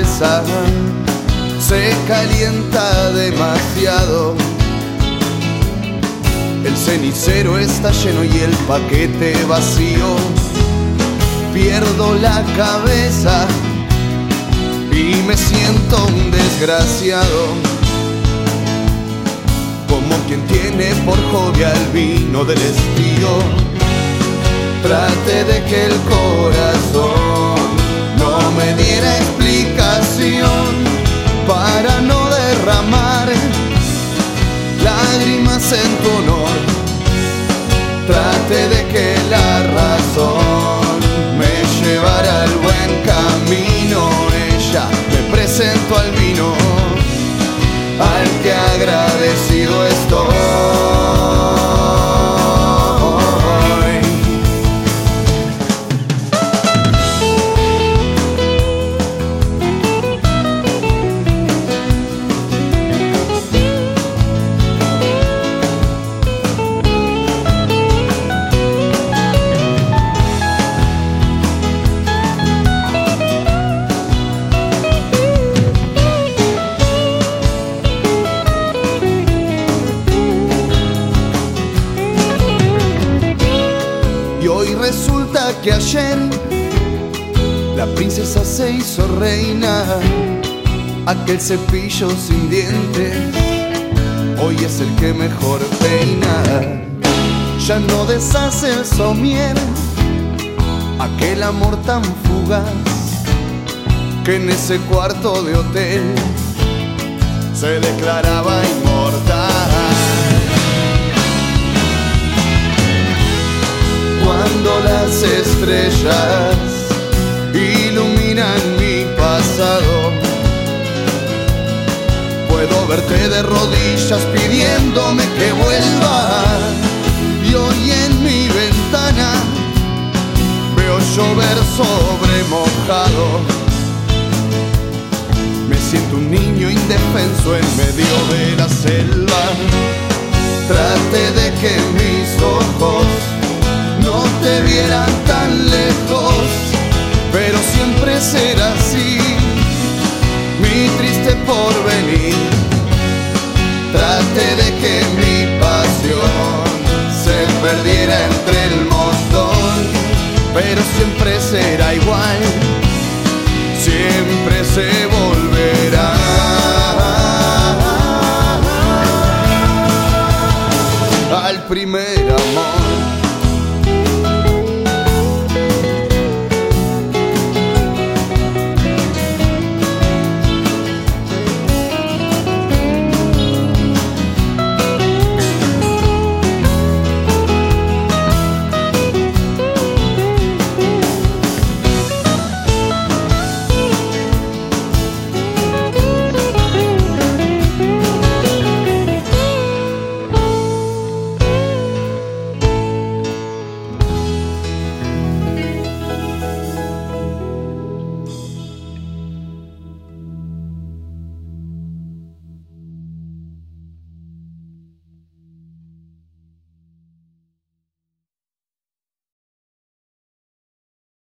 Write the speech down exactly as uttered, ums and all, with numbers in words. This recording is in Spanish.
cabeza se calienta demasiado. El cenicero está lleno y el paquete vacío. Pierdo la cabeza y me siento un desgraciado, como quien tiene por hobby al vino del estío. Trate de que el corazón no me diera explicación para no derramar lágrimas en tu honor. Trate de que la razón me llevara al buen camino. Ella me presentó al vino, al que agradecido estoy. Y hoy resulta que ayer la princesa se hizo reina. Aquel cepillo sin dientes hoy es el que mejor peina. Ya no deshace el somier, aquel amor tan fugaz que en ese cuarto de hotel se declaraba inmortal. Cuando las estrellas iluminan mi pasado, puedo verte de rodillas pidiéndome que vuelva. Y hoy en mi ventana veo llover sobre mojado. Me siento un niño indefenso en medio de la selva. Trate de que mis ojos no te vieran tan lejos, pero siempre seré